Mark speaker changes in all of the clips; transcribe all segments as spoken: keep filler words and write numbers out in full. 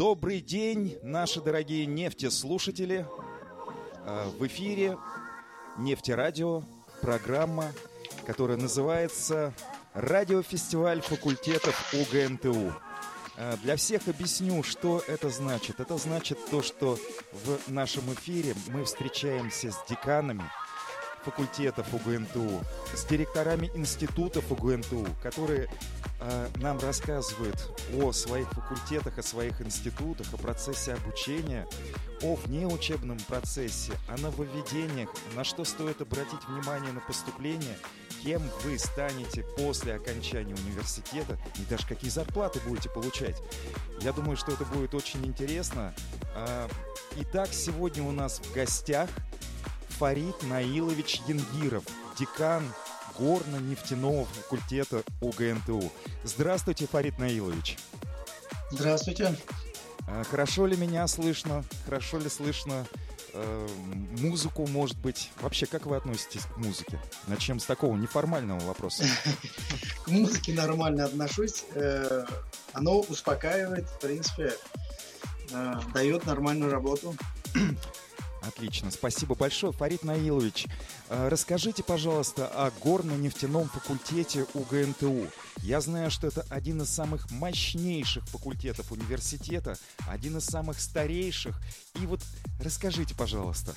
Speaker 1: Добрый день, наши дорогие нефтеслушатели. В эфире Нефтерадио, программа, которая называется «Радиофестиваль факультетов УГНТУ». Для всех объясню, что это значит. Это значит то, что в нашем эфире мы встречаемся с деканами факультетов УГНТУ, с директорами институтов УГНТУ, которые э, нам рассказывают о своих факультетах, о своих институтах, о процессе обучения, о внеучебном процессе, о нововведениях, на что стоит обратить внимание на поступление, кем вы станете после окончания университета и даже какие зарплаты будете получать. Я думаю, что это будет очень интересно. Итак, сегодня у нас в гостях Фарид Наилович Янгиров, декан горно-нефтяного факультета УГНТУ. Здравствуйте, Фарид Наилович.
Speaker 2: Здравствуйте.
Speaker 1: Хорошо ли меня слышно? Хорошо ли слышно э, музыку, может быть? Вообще, как вы относитесь к музыке? Начнем с такого неформального вопроса.
Speaker 2: К музыке нормально отношусь. Оно успокаивает, в принципе, дает нормальную работу.
Speaker 1: Отлично, спасибо большое. Фарид Наилович, расскажите, пожалуйста, о горно-нефтяном факультете УГНТУ. Я знаю, что это один из самых мощнейших факультетов университета, один из самых старейших. И вот расскажите, пожалуйста.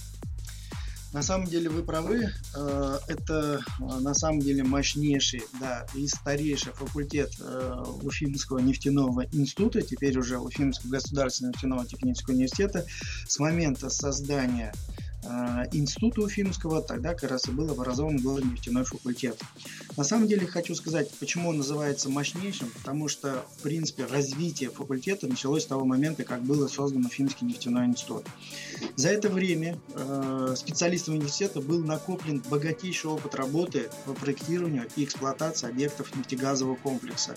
Speaker 2: На самом деле вы правы, это на самом деле мощнейший, да, и старейший факультет Уфимского нефтяного института, теперь уже Уфимского государственного нефтяного технического университета. С момента создания института Уфимского тогда как раз и был образован горно-нефтяной факультет. На самом деле хочу сказать, почему он называется мощнейшим, потому что, в принципе, развитие факультета началось с того момента, как был создан Уфимский нефтяной институт. За это время э, специалистам университета был накоплен богатейший опыт работы по проектированию и эксплуатации объектов нефтегазового комплекса.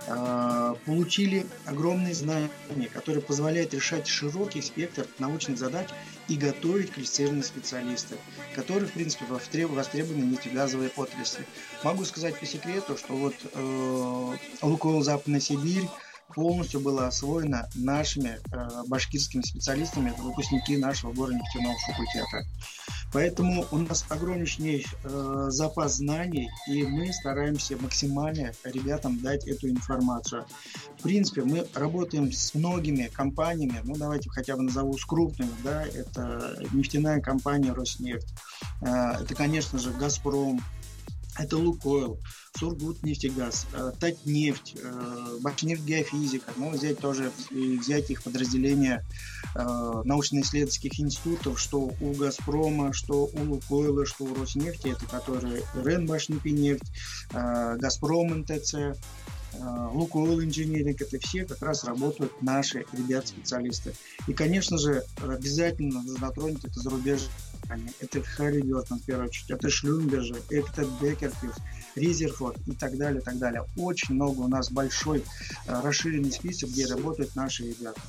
Speaker 2: Э, получили огромные знания, которые позволяют решать широкий спектр научных задач и готовить квалифицированные специалисты, которые, в принципе, востребованы в нефтегазовой отрасли. Могу сказать по секрету, что вот э, «Лукойл Западная Сибирь» полностью была освоена нашими э, башкирскими специалистами, это выпускники нашего горно-нефтяного факультета. Поэтому у нас огромнейший э, запас знаний, и мы стараемся максимально ребятам дать эту информацию. В принципе, мы работаем с многими компаниями, ну давайте хотя бы назову с крупными, да, это нефтяная компания «Роснефть», э, это, конечно же, «Газпром», это «Лукойл», «Сургутнефтегаз», «Татнефть», «Башнефть Геофизика». Ну, взять тоже взять их подразделения научно-исследовательских институтов, что у «Газпрома», что у «Лукойла», что у «Роснефти», это которые РЭН Башнефть, «Газпром эн тэ цэ», «Лукойл Инжиниринг», это все как раз работают наши ребят-специалисты. И, конечно же, обязательно затронуть это зарубежье. Это Halliburton, в первую очередь, это Шлюмберже, это Baker Hughes, Резерфорд и так далее, так далее. Очень много у нас большой расширенный список, где работают наши ребята.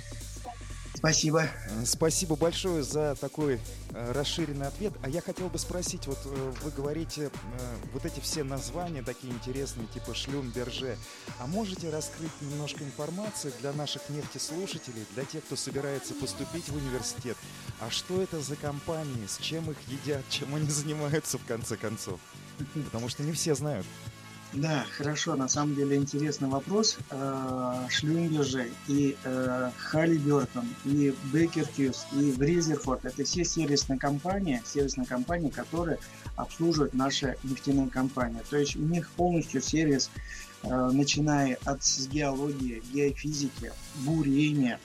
Speaker 2: Спасибо.
Speaker 1: Спасибо большое за такой э, расширенный ответ. А я хотел бы спросить, вот э, вы говорите э, вот эти все названия такие интересные, типа Шлюмберже. А можете раскрыть немножко информации для наших нефтеслушателей, для тех, кто собирается поступить в университет? А что это за компании, с чем их едят, чем они занимаются в конце концов? Потому что не все знают.
Speaker 2: Да, хорошо, на самом деле интересный вопрос. Шлюмберже и Halliburton, и Baker Hughes, и Резерфорд — это все сервисные компании, сервисные компании, которые обслуживают наши нефтяные компании. То есть у них полностью сервис, начиная от геологии, геофизики, бурения,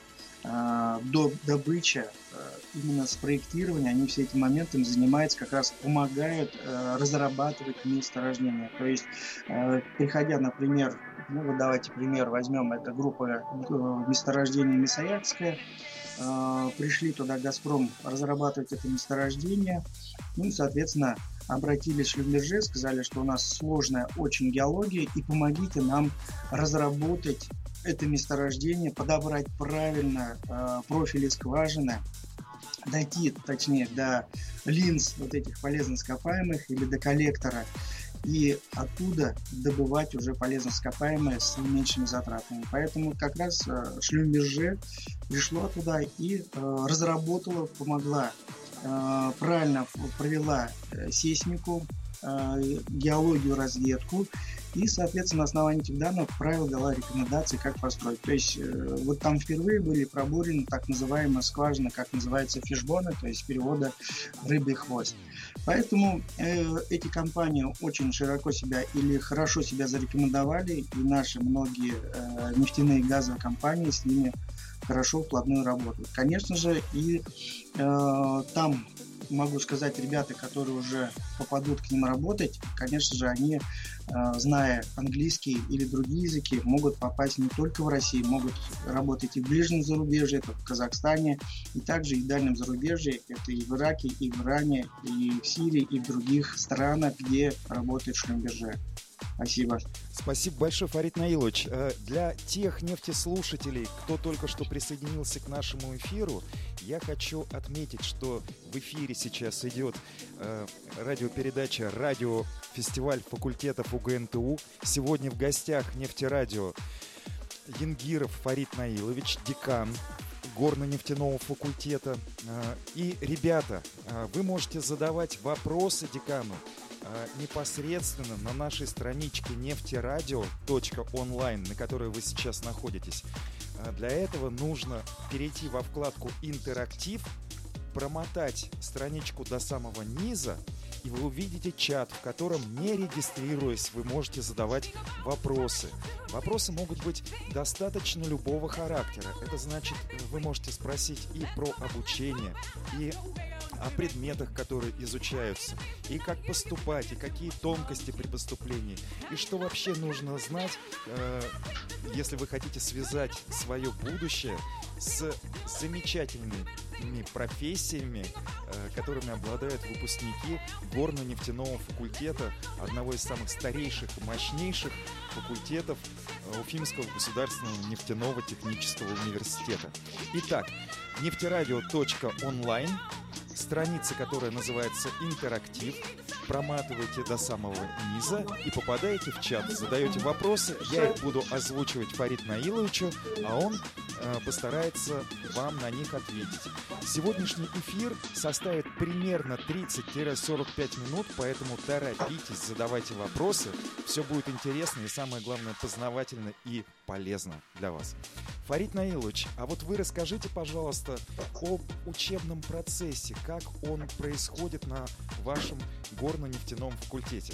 Speaker 2: до добычи, именно с проектирования, они все этим моментами занимаются, как раз помогают разрабатывать месторождения. То есть, приходя, например, ну вот давайте пример возьмем, это группа месторождения Мисаякская, пришли туда «Газпром» разрабатывать это месторождение, ну и, соответственно, обратились в Шлюмберже, сказали, что у нас сложная очень геология, и помогите нам разработать это месторождение, подобрать правильно э, профили скважины, дойти, точнее, до линз вот этих полезно ископаемых или до коллектора. и оттуда добывать уже полезные ископаемые с меньшими затратами. Поэтому как раз Шлюмберже пришло туда и разработала, помогла, правильно провела сейсмику, геологию, разведку, и, соответственно, на основании этих данных правил дала рекомендации, как построить. То есть вот там впервые были пробурены так называемые скважины, как называется фишбоны, то есть перевода рыбий хвост. Поэтому э, эти компании очень широко себя или хорошо себя зарекомендовали, и наши многие э, нефтяные и газовые компании с ними хорошо вплотную работают. Конечно же, и э, там, могу сказать, ребята, которые уже попадут к ним работать, конечно же, они, зная английский или другие языки, могут попасть не только в Россию, могут работать и в ближнем зарубежье, это в Казахстане, и также и в дальнем зарубежье, это и в Ираке, и в Иране, и в Сирии, и в других странах, где работает Шлюмберже. Спасибо.
Speaker 1: Спасибо большое, Фарид Наилович. Для тех нефтеслушателей, кто только что присоединился к нашему эфиру, я хочу отметить, что в эфире сейчас идет э, радиопередача «Радиофестиваль факультетов УГНТУ». Сегодня в гостях нефтерадио Янгиров Фарид Наилович, декан горно-нефтяного факультета. Э, и, ребята, э, вы можете задавать вопросы декану непосредственно на нашей страничке нефтерадио точка онлайн, на которой вы сейчас находитесь. Для этого нужно перейти во вкладку «Интерактив», промотать страничку до самого низа, и вы увидите чат, в котором, не регистрируясь, вы можете задавать вопросы. Вопросы могут быть достаточно любого характера. Это значит, вы можете спросить и про обучение, и о предметах, которые изучаются, и как поступать, и какие тонкости при поступлении, и что вообще нужно знать, э, если вы хотите связать свое будущее с замечательными профессиями, э, которыми обладают выпускники горно-нефтяного факультета, одного из самых старейших и мощнейших факультетов Уфимского государственного нефтяного технического университета. Итак, нефтерадио точка онлайн, страница, которая называется «Интерактив», проматываете до самого низа и попадаете в чат, задаете вопросы, я их буду озвучивать Фарид Наиловичу, а он э, постарается вам на них ответить. Сегодняшний эфир составит примерно тридцать-сорок пять минут, поэтому торопитесь, задавайте вопросы, все будет интересно и, самое главное, познавательно и полезно для вас. Фарид Наилович, а вот вы расскажите, пожалуйста, об учебном процессе, как он происходит на вашем горно-нефтяном факультете.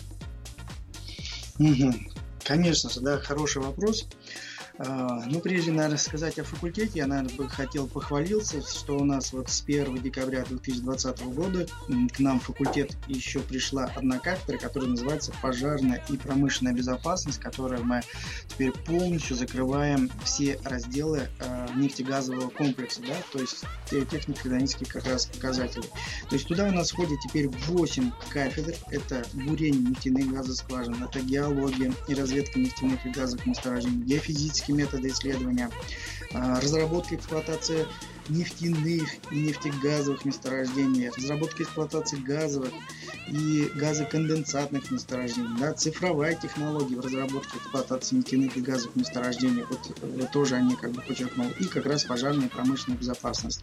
Speaker 2: Угу. Конечно же, да, хороший вопрос. Ну, прежде, наверное, сказать о факультете, я, наверное, бы хотел похвалиться, что у нас вот с первого декабря две тысячи двадцатого года к нам в факультет еще пришла одна кафедра, которая называется «Пожарная и промышленная безопасность», которой мы теперь полностью закрываем все разделы э, нефтегазового комплекса, да, то есть технико-экономические как раз показатели. То есть туда у нас входит теперь восемь кафедр, это бурение нефтяных газоскважин, это геология и разведка нефтяных и газовых месторождений, геофизические методы исследования, разработка и эксплуатация нефтяных и нефтегазовых месторождений, разработка и эксплуатация газовых и газоконденсатных месторождений, да, цифровая технология в разработке и эксплуатации нефтяных и газовых месторождений, вот, вот тоже они как бы подчеркнули, и как раз пожарная и промышленная безопасность.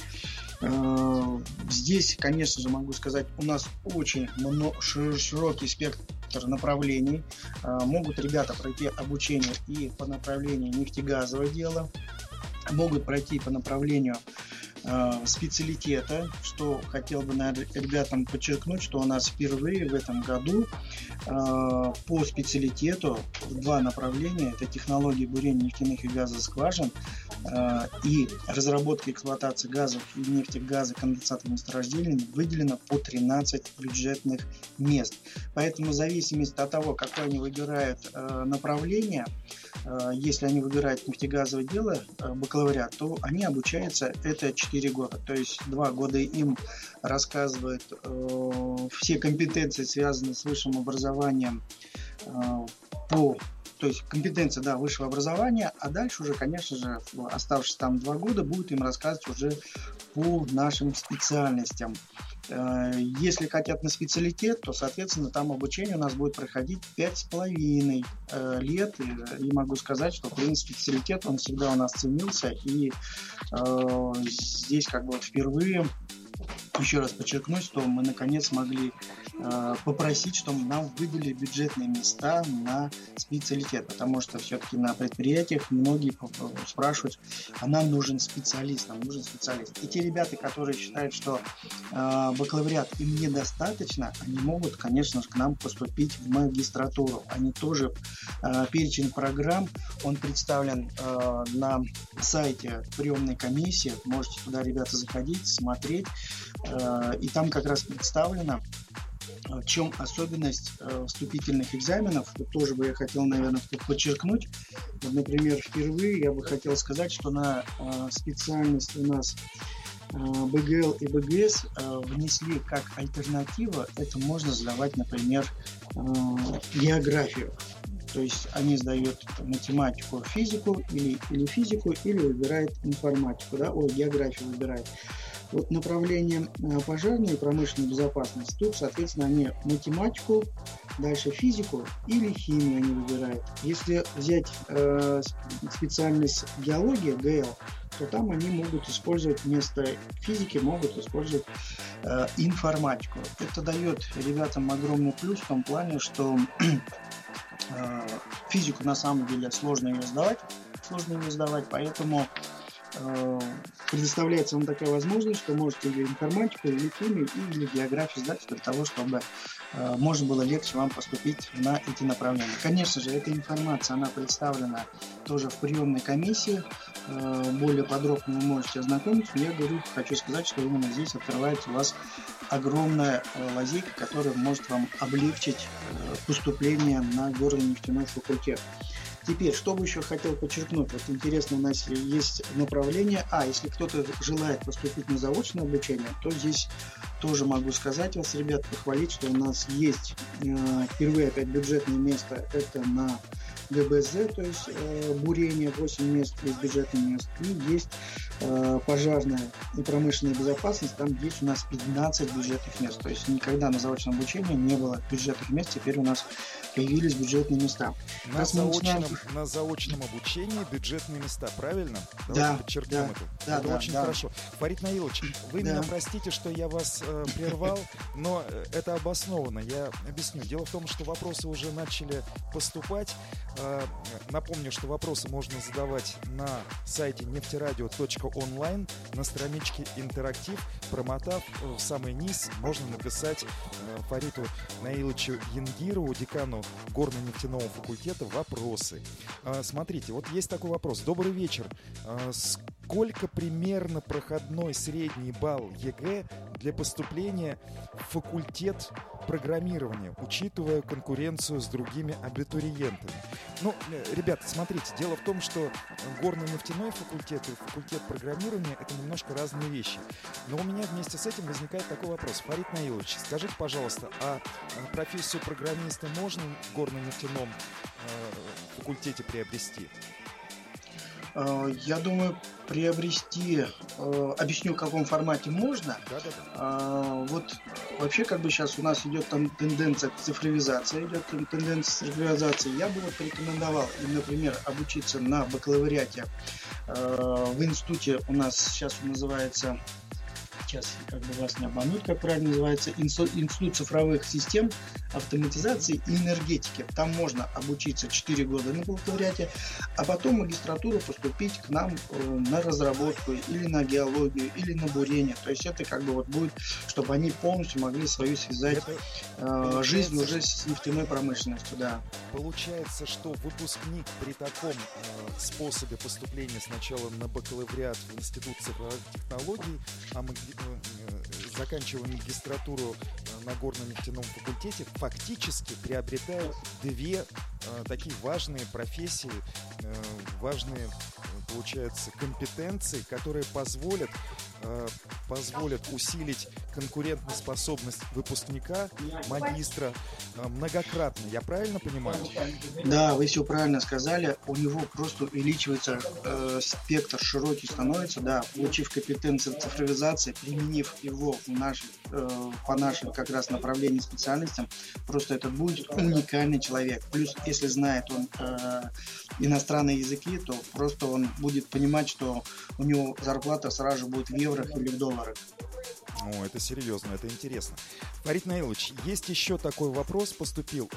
Speaker 2: Здесь, конечно же, могу сказать, у нас очень широкий спектр направлений. Могут ребята пройти обучение и по направлению нефтегазового дела, могут пройти по направлению э, специалитета, что хотел бы, наверное, ребятам подчеркнуть, что у нас впервые в этом году э, по специалитету два направления, это технологии бурения нефтяных и газовых скважин э, и разработка и эксплуатация газов и нефтегазоконденсатных месторождений, выделено по тринадцать бюджетных мест. Поэтому в зависимости от того, какое они выбирают э, направление, если они выбирают нефтегазовое дело, бакалавриат, то они обучаются это четыре года. То есть два года им рассказывают э, все компетенции, связанные с высшим образованием, э, по, то есть компетенция, да, высшего образования, а дальше уже, конечно же, оставшись там два года, будут им рассказывать уже по нашим специальностям. Если хотят на специалитет, то, соответственно, там обучение у нас будет проходить пять с половиной лет. И могу сказать, что, в принципе, специалитет, он всегда у нас ценился. И э, здесь как бы вот впервые, еще раз подчеркну, что мы наконец смогли э, попросить, чтобы нам выдали бюджетные места на специалитет, потому что все-таки на предприятиях многие спрашивают, а нам нужен специалист, нам нужен специалист. И те ребята, которые считают, что э, бакалавриат им недостаточно, они могут, конечно же, к нам поступить в магистратуру. Они тоже, э, перечень программ, он представлен э, на сайте приемной комиссии, можете туда, ребята, заходить, смотреть. И там как раз представлено, в чем особенность э, вступительных экзаменов. Вот тоже бы я хотел, наверное, подчеркнуть. Вот, например, впервые я бы хотел сказать, что на э, специальность у нас э, бэ гэ эл и бэ гэ эс э, внесли как альтернатива. Это можно сдавать, например, э, географию. То есть они сдают математику, физику или, или физику, или выбирают информатику, да, ой, географию выбирают. Вот направление пожарная и промышленная безопасность. Тут, соответственно, они математику, дальше физику или химию они выбирают. Если взять э, специальность геология, гэ эл, то там они могут использовать вместо физики, могут использовать э, информатику. Это дает ребятам огромный плюс в том плане, что э, физику на самом деле сложно ее сдавать, сложно ее сдавать, поэтому предоставляется вам такая возможность, что можете или информатику, или химию, или географию сдать для того, чтобы э, можно было легче вам поступить на эти направления. Конечно же, эта информация, она представлена тоже в приемной комиссии. Э, более подробно вы можете ознакомиться. Но я говорю, хочу сказать, что именно здесь открывается у вас огромная э, лазейка, которая может вам облегчить э, поступление на горно-нефтяной факультет. Теперь, что бы еще хотел подчеркнуть, вот интересно, у нас есть направление, а если кто-то желает поступить на заочное обучение, то здесь тоже могу сказать вас, ребят, похвалить, что у нас есть э, впервые опять бюджетное место, это на гэ бэ зэ, то есть э, бурение, восемь мест из бюджетных мест, и есть э, пожарная и промышленная безопасность, там есть у нас пятнадцать бюджетных мест, то есть никогда на заочном обучении не было бюджетных мест, теперь у нас появились бюджетные места.
Speaker 1: На заочном, начинаем... на заочном обучении бюджетные места, правильно? Давайте
Speaker 2: да,
Speaker 1: подчеркнем
Speaker 2: да,
Speaker 1: это.
Speaker 2: Да,
Speaker 1: это
Speaker 2: да,
Speaker 1: очень
Speaker 2: да.
Speaker 1: хорошо. Фарид Наилович, вы да. меня простите, что я вас э, прервал, но это обоснованно. Я объясню. Дело в том, что вопросы уже начали поступать. Э, напомню, что вопросы можно задавать на сайте нефтерадио точка онлайн, на страничке «Интерактив». Промотав в самый низ, можно написать э, Фариду Наиловичу Янгирову, декану горно-нефтяного факультета, вопросы. А, смотрите, вот есть такой вопрос. Добрый вечер. А, сколько примерно проходной средний балл е гэ для поступления в факультет программирования, учитывая конкуренцию с другими абитуриентами? Ну, ребята, смотрите, дело в том, что горно-нефтяной факультет и факультет программирования — это немножко разные вещи. Но у меня вместе с этим возникает такой вопрос. Фарид Наилович, скажите, пожалуйста, а профессию программиста можно в горно-нефтяном э, факультете приобрести?
Speaker 2: Я думаю, приобрести, э, объясню, в каком формате можно.
Speaker 1: Да, да, да.
Speaker 2: Э, вот вообще как бы сейчас у нас идет там тенденция к цифровизации, идет тенденция к цифровизации. Я бы вот порекомендовал, например, обучиться на бакалавриате э, в институте, у нас сейчас он называется, сейчас как бы вас не обмануть, как правильно называется, Институт цифровых систем, автоматизации и энергетики. Там можно обучиться четыре года на бакалавриате, а потом в магистратуру поступить к нам э, на разработку или на геологию, или на бурение. То есть это как бы вот будет, чтобы они полностью могли свою связать э, жизнь уже с нефтяной промышленностью. Да.
Speaker 1: Получается, что выпускник при таком э, способе поступления сначала на бакалавриат в Институт цифровых технологий, а мы э, заканчивая магистратуру э, на горно-нефтяном факультете, фактически приобретают две э, такие важные профессии, э, важные, получается, компетенции, которые позволят, э, позволят усилить конкурентоспособность выпускника, магистра многократно. Я правильно понимаю?
Speaker 2: Да, вы все правильно сказали. У него просто увеличивается э, спектр, широкий становится, да, получив компетенции цифровизации, применив его в нашей, э, по нашим как раз направлениям специальностям, просто это будет уникальный человек. Плюс, если знает он э, иностранные языки, то просто он будет понимать, что у него зарплата сразу же будет в евро или в долларах.
Speaker 1: О, это серьезно, это интересно. Фарид Наилович, есть еще такой вопрос поступил.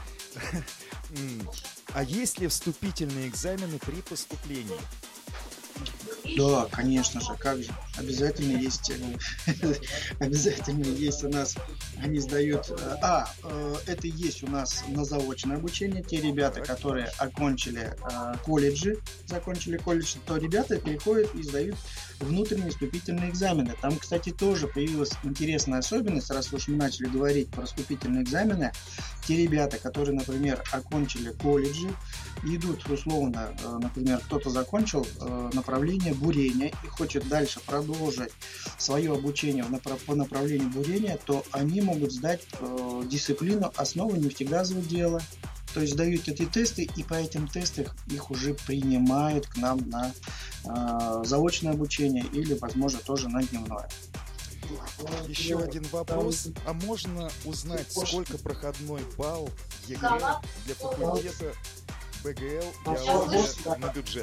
Speaker 1: А есть ли вступительные экзамены при поступлении?
Speaker 2: Да, конечно же, как же. Обязательно есть, обязательно есть у нас, они сдают, а, это есть у нас на заочное обучение, те ребята, которые окончили колледжи, закончили колледж, то ребята переходят и сдают внутренние вступительные экзамены. Там, кстати, тоже появилась интересная особенность, раз уж мы начали говорить про вступительные экзамены, те ребята, которые, например, окончили колледжи, идут условно, например, кто-то закончил направление бурения и хочет дальше продолжить свое обучение по направлению бурения, то они могут сдать дисциплину «Основы нефтегазового дела». То есть сдают эти тесты, и по этим тестам их уже принимают к нам на э, заочное обучение или, возможно, тоже на дневное.
Speaker 1: Еще один вопрос. А можно узнать, сколько проходной балл ЕГЭ для факультета БГЛ «Геология» на бюджет?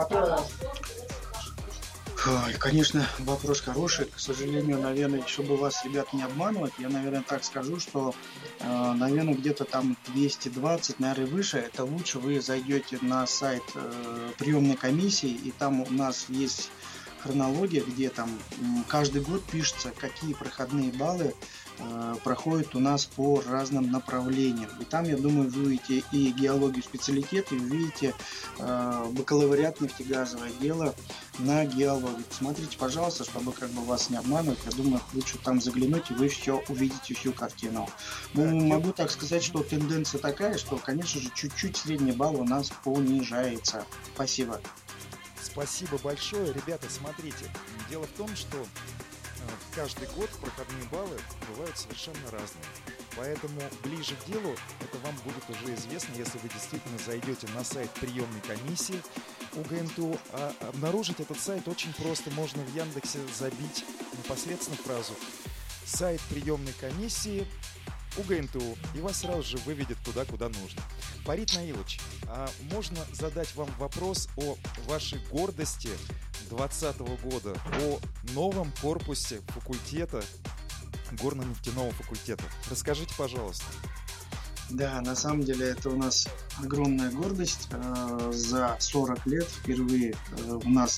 Speaker 2: Ой, конечно, вопрос хороший. К сожалению, наверное, чтобы вас, ребят, не обманывать, я, наверное, так скажу, что, э, наверное, где-то там двести двадцать, наверное, выше. Это лучше вы зайдете на сайт э, приемной комиссии, и там у нас есть хронология, где там каждый год пишется, какие проходные баллы э, проходят у нас по разным направлениям. И там, я думаю, вы увидите и геологию специалитет, и увидите э, бакалавриат нефтегазовое дело на геологию. Смотрите, пожалуйста, чтобы как бы вас не обманывать, я думаю, лучше там заглянуть, и вы все увидите, всю картину. Ну, могу так сказать, что тенденция такая, что, конечно же, чуть-чуть средний балл у нас понижается. Спасибо.
Speaker 1: Спасибо большое. Ребята, смотрите, дело в том, что каждый год проходные баллы бывают совершенно разные. Поэтому ближе к делу это вам будет уже известно, если вы действительно зайдете на сайт приемной комиссии УГНТУ. А обнаружить этот сайт очень просто. Можно в Яндексе забить непосредственно фразу «сайт приемной комиссии УГНТУ», и вас сразу же выведет туда, куда нужно. Фарид Наилович, а можно задать вам вопрос о вашей гордости двадцатого года, о новом корпусе факультета, горно-нефтяного факультета? Расскажите, пожалуйста.
Speaker 2: Да, на самом деле это у нас огромная гордость. За сорок лет впервые у нас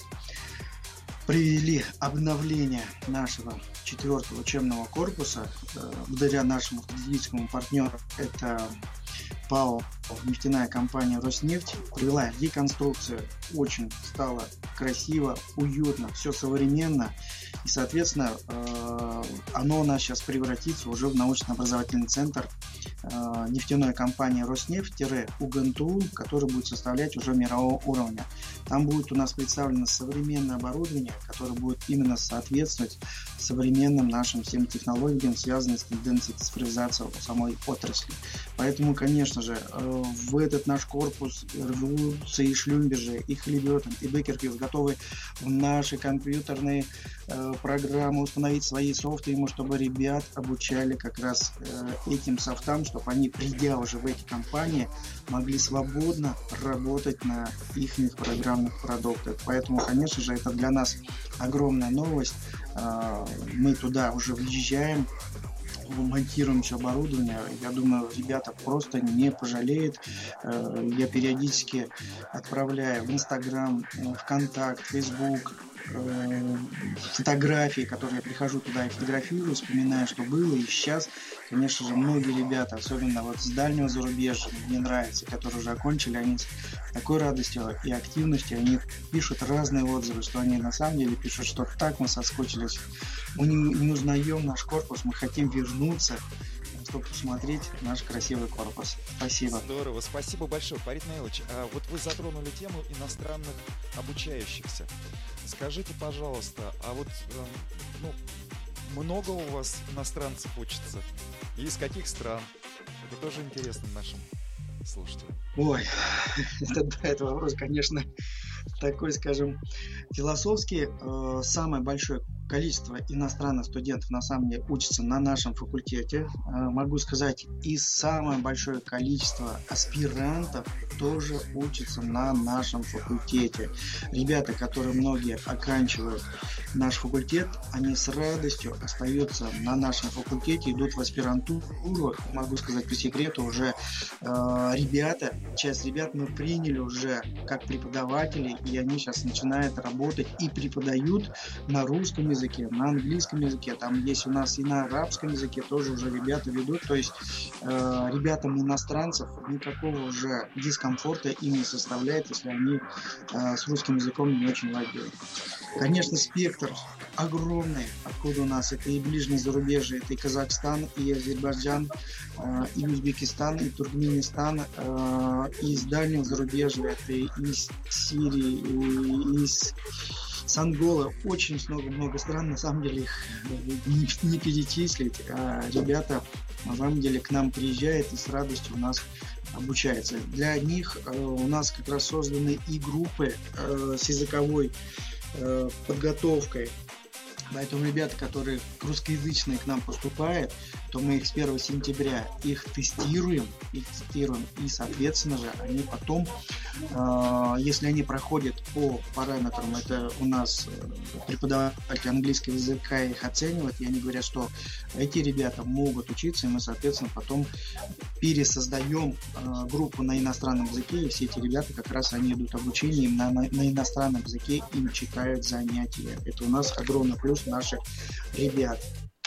Speaker 2: привели обновление нашего четвертого учебного корпуса. Благодаря нашему стратегическому партнеру, это ПАО «Нефтяная компания Роснефть», провела реконструкцию. Очень стало красиво, уютно, все современно. И, соответственно, оно у нас сейчас превратится уже в научно-образовательный центр нефтяной компании Роснефть-УГНТУ, который будет составлять уже мирового уровня. Там будет у нас представлено современное оборудование, которое будет именно соответствовать современным нашим всем технологиям, связанным с тенденцией цифровизации самой отрасли. Поэтому, конечно же, в этот наш корпус рвутся и Шлюмберже, и Хлебетон, и Беккерхилл готовы в наши компьютерные э, программы установить свои софты, ему, чтобы ребят обучали как раз э, этим софтам, чтобы они, придя уже в эти компании, могли свободно работать на их программных продуктах. Поэтому, конечно же, это для нас огромная новость. Э, мы туда уже въезжаем, монтируем все оборудование. Я думаю, ребята просто не пожалеют. Я периодически отправляю в Инстаграм, ВКонтакт, Фейсбук фотографии, которые я прихожу туда и фотографирую, вспоминаю, что было. И сейчас, конечно же, многие ребята, особенно вот с дальнего зарубежья, мне нравится, которые уже окончили, они с такой радостью и активностью, они пишут разные отзывы, что они на самом деле пишут, что так мы соскучились, мы не, не узнаем наш корпус, мы хотим вернуться, чтобы посмотреть наш красивый корпус. Спасибо.
Speaker 1: Здорово, спасибо большое. Фарид Наилович, а вот вы затронули тему иностранных обучающихся. Скажите, пожалуйста, а вот, ну, много у вас иностранцев учатся? И из каких стран? Это тоже интересно нашим слушателям.
Speaker 2: Ой, это, да, это вопрос, конечно, такой, скажем, философский. Самое большое количество иностранных студентов на самом деле учатся на нашем факультете. Могу сказать, и самое большое количество аспирантов тоже учатся на нашем факультете. Ребята, которые многие оканчивают наш факультет, они с радостью остаются на нашем факультете, идут в аспирантуру. Могу сказать по секрету, уже э, ребята, часть ребят мы приняли уже как преподавателей, и они сейчас начинают работать и преподают на русском языке, на английском языке. Там есть у нас и на арабском языке тоже уже ребята ведут. То есть э, ребятам иностранцев никакого уже дискомфорта им не составляет, если они э, с русским языком не очень владеют. Конечно, спектр огромный, откуда у нас это и ближнее зарубежье, это и Казахстан, и Азербайджан, э, и Узбекистан, и Туркменистан, э, и из дальнего зарубежья, это и из Сирии, и из с Анголы. Очень много-много стран, на самом деле их не, не перечислить. А ребята на самом деле к нам приезжают и с радостью у нас обучаются. Для них э, у нас как раз созданы и группы э, с языковой э, подготовкой. Поэтому ребята, которые русскоязычные к нам поступают, то мы их с первого сентября их тестируем, их тестируем, и, соответственно же, они потом, э, если они проходят по параметрам, это у нас преподаватель английского языка их оценивает, и они говорят, что эти ребята могут учиться, и мы, соответственно, потом пересоздаем э, группу на иностранном языке, и все эти ребята как раз они идут обучение, им на, на, на иностранном языке им читают занятия. Это у нас огромный плюс наших ребят.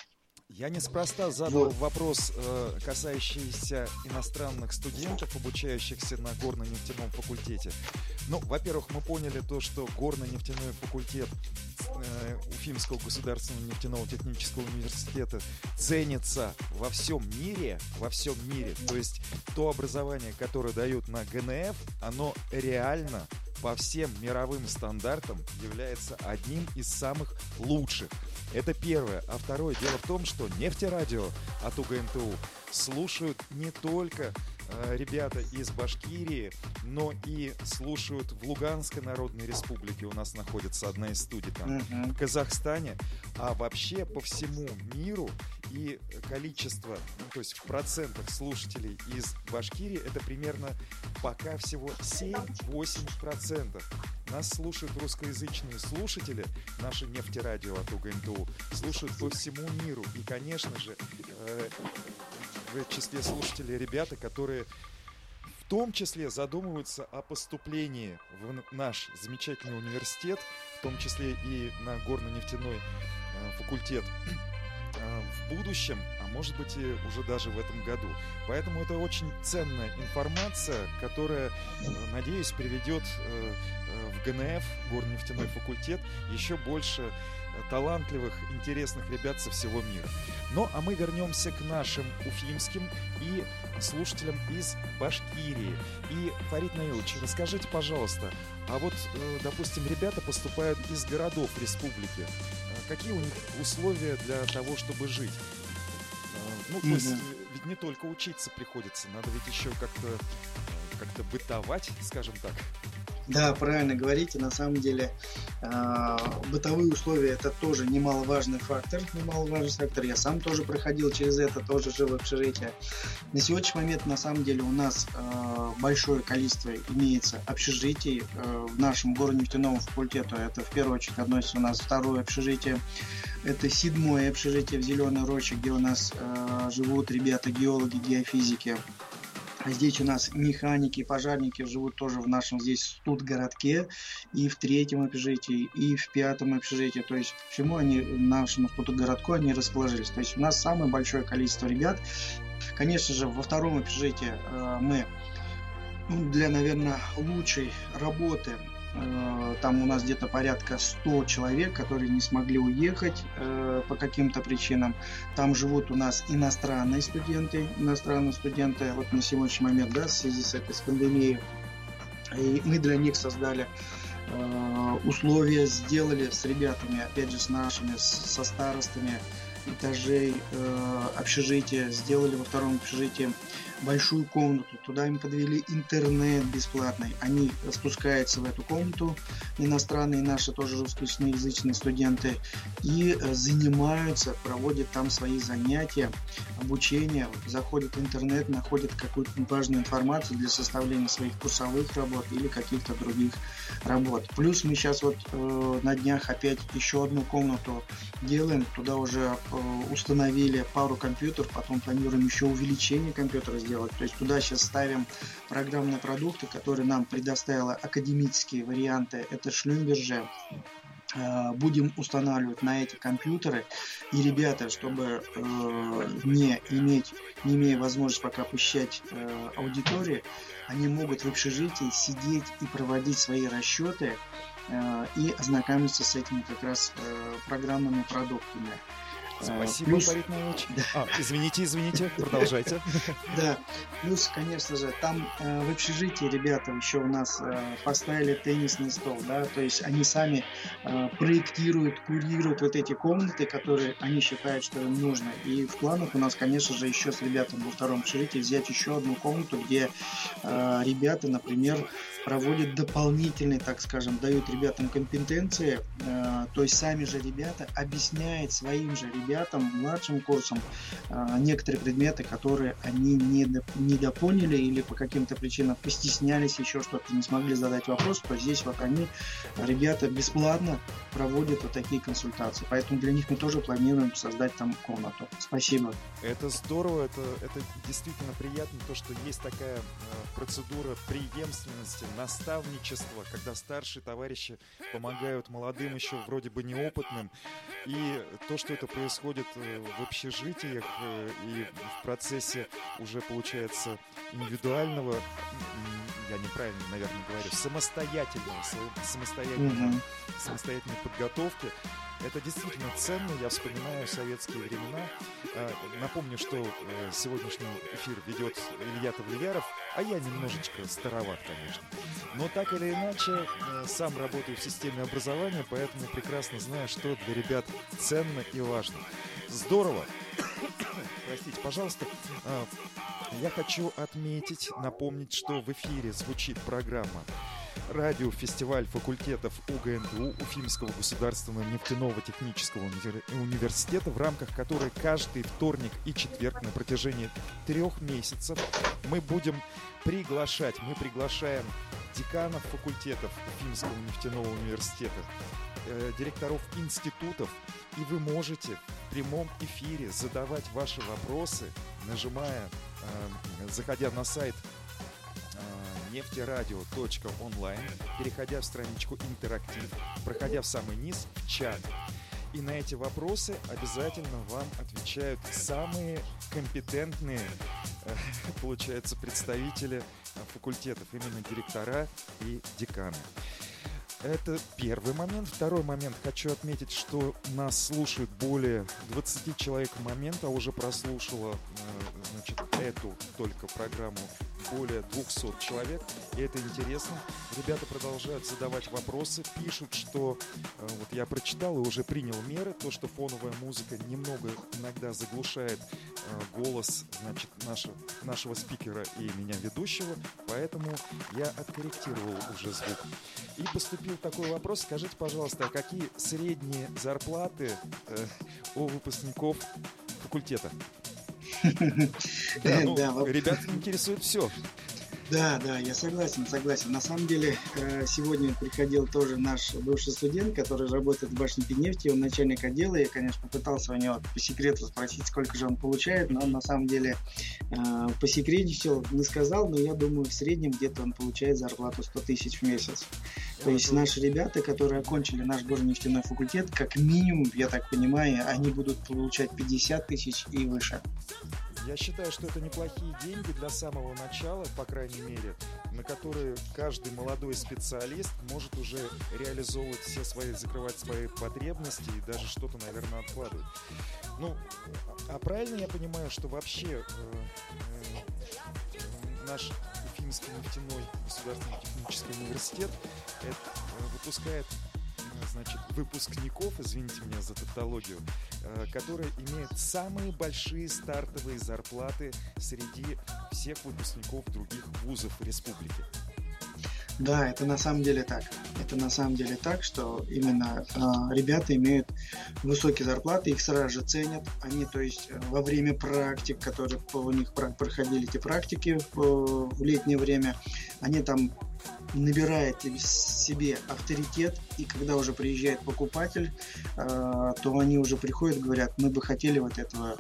Speaker 1: Я неспроста задал вот. вопрос, э, касающийся иностранных студентов, обучающихся на горно-нефтяном факультете. Ну, во-первых, мы поняли то, что горно-нефтяной факультет э, Уфимского государственного нефтяного технического университета ценится во всем мире, во всем мире. То есть то образование, которое дают на ГНФ, оно реально по всем мировым стандартам является одним из самых лучших. Это первое. А второе, дело в том, что нефтерадио от УГНТУ слушают не только э, ребята из Башкирии, но и слушают в Луганской Народной Республике. У нас находится одна из студий там, uh-huh. в Казахстане. А вообще по всему миру и количество, ну, то есть в процентах слушателей из Башкирии, это примерно пока всего семь-восемь процентов. Нас слушают русскоязычные слушатели, наши нефтерадио от УГНТУ, слушают по всему миру. И, конечно же, э, в числе слушателей ребята, которые в том числе задумываются о поступлении в наш замечательный университет, в том числе и на горно-нефтяной э, факультет э, в будущем, а может быть и уже даже в этом году. Поэтому это очень ценная информация, которая, надеюсь, приведет э, в ГНФ, горно-нефтяной факультет, еще больше талантливых, интересных ребят со всего мира. Ну, а мы вернемся к нашим уфимским и слушателям из Башкирии. И, Фарид Наилович, расскажите, пожалуйста, а вот, допустим, ребята поступают из городов республики. Какие у них условия для того, чтобы жить? Ну, то есть, mm-hmm. ведь не только учиться приходится, надо ведь еще как-то, как-то бытовать, скажем так.
Speaker 2: Да, правильно говорите. На самом деле э, бытовые условия — это тоже немаловажный фактор. Немаловажный фактор. Я сам тоже проходил через это, тоже жил в общежитии. На сегодняшний момент, на самом деле, у нас э, большое количество имеется общежитий э, в нашем горно-нефтяном факультете. Это в первую очередь относится у нас второе общежитие. Это седьмое общежитие в Зеленой Роще, где у нас э, живут ребята геологи, геофизики. А здесь у нас механики, пожарники живут тоже в нашем здесь студгородке, и в третьем общежитии, и в пятом общежитии. То есть почему они в нашем студгородку они расположились? То есть у нас самое большое количество ребят. Конечно же, во втором общежитии э, мы для, наверное, лучшей работы. Там у нас где-то порядка сто человек, которые не смогли уехать э, по каким-то причинам. Там живут у нас иностранные студенты, иностранные студенты, вот на сегодняшний момент, да, в связи с этой с пандемией. И мы для них создали э, условия, сделали с ребятами, опять же, с нашими, с, со старостами, этажей э, общежития, сделали во втором общежитии большую комнату, туда им подвели интернет бесплатный, они спускаются в эту комнату, иностранные наши тоже русскоязычные студенты, и занимаются, проводят там свои занятия, обучение, заходят в интернет, находят какую-то важную информацию для составления своих курсовых работ или каких-то других работ. Плюс мы сейчас вот э, на днях опять еще одну комнату делаем, туда уже э, установили пару компьютеров, потом планируем еще увеличение компьютера сделать. То есть туда сейчас ставим программные продукты, которые нам предоставила академические варианты. Это Шлюмберже. Будем устанавливать на эти компьютеры. И ребята, чтобы э, не иметь, не имея возможности пока посещать э, аудитории, они могут в общежитии сидеть и проводить свои расчеты э, и ознакомиться с этими как раз э, программными продуктами.
Speaker 1: Спасибо,
Speaker 2: плюс...
Speaker 1: Фарид Наилович. Да. А, извините, извините, продолжайте.
Speaker 2: Да, плюс, конечно же, там э, в общежитии ребята еще у нас э, поставили теннисный стол, да, то есть они сами э, проектируют, курируют вот эти комнаты, которые они считают, что им нужно. И в планах у нас, конечно же, еще с ребятами во втором общежитии взять еще одну комнату, где э, ребята, например, проводят дополнительные, так скажем, дают ребятам компетенции, э, то есть сами же ребята объясняют своим же ребятам, ребятам, младшим курсам э, некоторые предметы, которые они не, до, не допоняли или по каким-то причинам постеснялись, еще что-то, не смогли задать вопрос, то здесь вот они, ребята, бесплатно проводят вот такие консультации. Поэтому для них мы тоже планируем создать там комнату. Спасибо.
Speaker 1: Это здорово, это, это действительно приятно, то, что есть такая э, процедура преемственности, наставничества, когда старшие товарищи помогают молодым, еще вроде бы неопытным. И то, что это происходит в общежитиях и в процессе уже, получается, индивидуального, я неправильно, наверное, говорю, самостоятельного, самостоятельной, mm-hmm. самостоятельной подготовки, это действительно ценно. Я вспоминаю советские времена. Напомню, что сегодняшний эфир ведет Илья Тавлияров, а я немножечко староват, конечно. Но так или иначе, сам работаю в системе образования, поэтому прекрасно знаю, что для ребят ценно и важно. Здорово. Простите, пожалуйста. Я хочу отметить, напомнить, что в эфире звучит программа радиофестиваль факультетов УГНТУ, Уфимского государственного нефтяного технического университета, в рамках которой каждый вторник и четверг на протяжении трех месяцев мы будем приглашать, мы приглашаем деканов факультетов Уфимского нефтяного университета, э, директоров институтов, и вы можете в прямом эфире задавать ваши вопросы, нажимая, э, заходя на сайт нефтерадио точка онлайн, переходя в страничку «Интерактив», проходя в самый низ в чат. И на эти вопросы обязательно вам отвечают самые компетентные, получается, представители факультетов, именно директора и деканы. Это первый момент. Второй момент. Хочу отметить, что нас слушают более двадцати человек в момент, а уже прослушало, значит, эту только программу более двухсот человек. И это интересно. Ребята продолжают задавать вопросы, пишут, что вот я прочитал и уже принял меры, то, что фоновая музыка немного иногда заглушает голос, значит, нашего, нашего спикера и меня ведущего, поэтому я откорректировал уже звук. И поступил такой вопрос: скажите, пожалуйста, а какие средние зарплаты э, у выпускников факультета? Да, ну, ребят интересует все.
Speaker 2: Да, да, я согласен, согласен. На самом деле, сегодня приходил тоже наш бывший студент, который работает в Башнефтенефти, он начальник отдела. Я, конечно, попытался у него по секрету спросить, сколько же он получает, но он на самом деле по секретничал, не сказал, но я думаю, в среднем где-то он получает зарплату сто тысяч в месяц. То есть наши ребята, которые окончили наш горнефтяной факультет, как минимум, я так понимаю, они будут получать пятьдесят тысяч и выше.
Speaker 1: Я считаю, что это неплохие деньги для самого начала, по крайней мере, на которые каждый молодой специалист может уже реализовывать все свои, закрывать свои потребности и даже что-то, наверное, откладывать. Ну, а правильно я понимаю, что вообще э, э, наш Уфимский нефтяной государственный технический университет это, э, выпускает, значит, выпускников, извините меня за тавтологию, которая имеет самые большие стартовые зарплаты среди всех выпускников других вузов республики.
Speaker 2: Да, это на самом деле так. Это на самом деле так, что именно э, ребята имеют высокие зарплаты, их сразу же ценят. Они, то есть, во время практик, которые у них проходили эти практики в, в летнее время, они там набирает себе авторитет, и когда уже приезжает покупатель, э, то они уже приходят и говорят: мы бы хотели вот этого,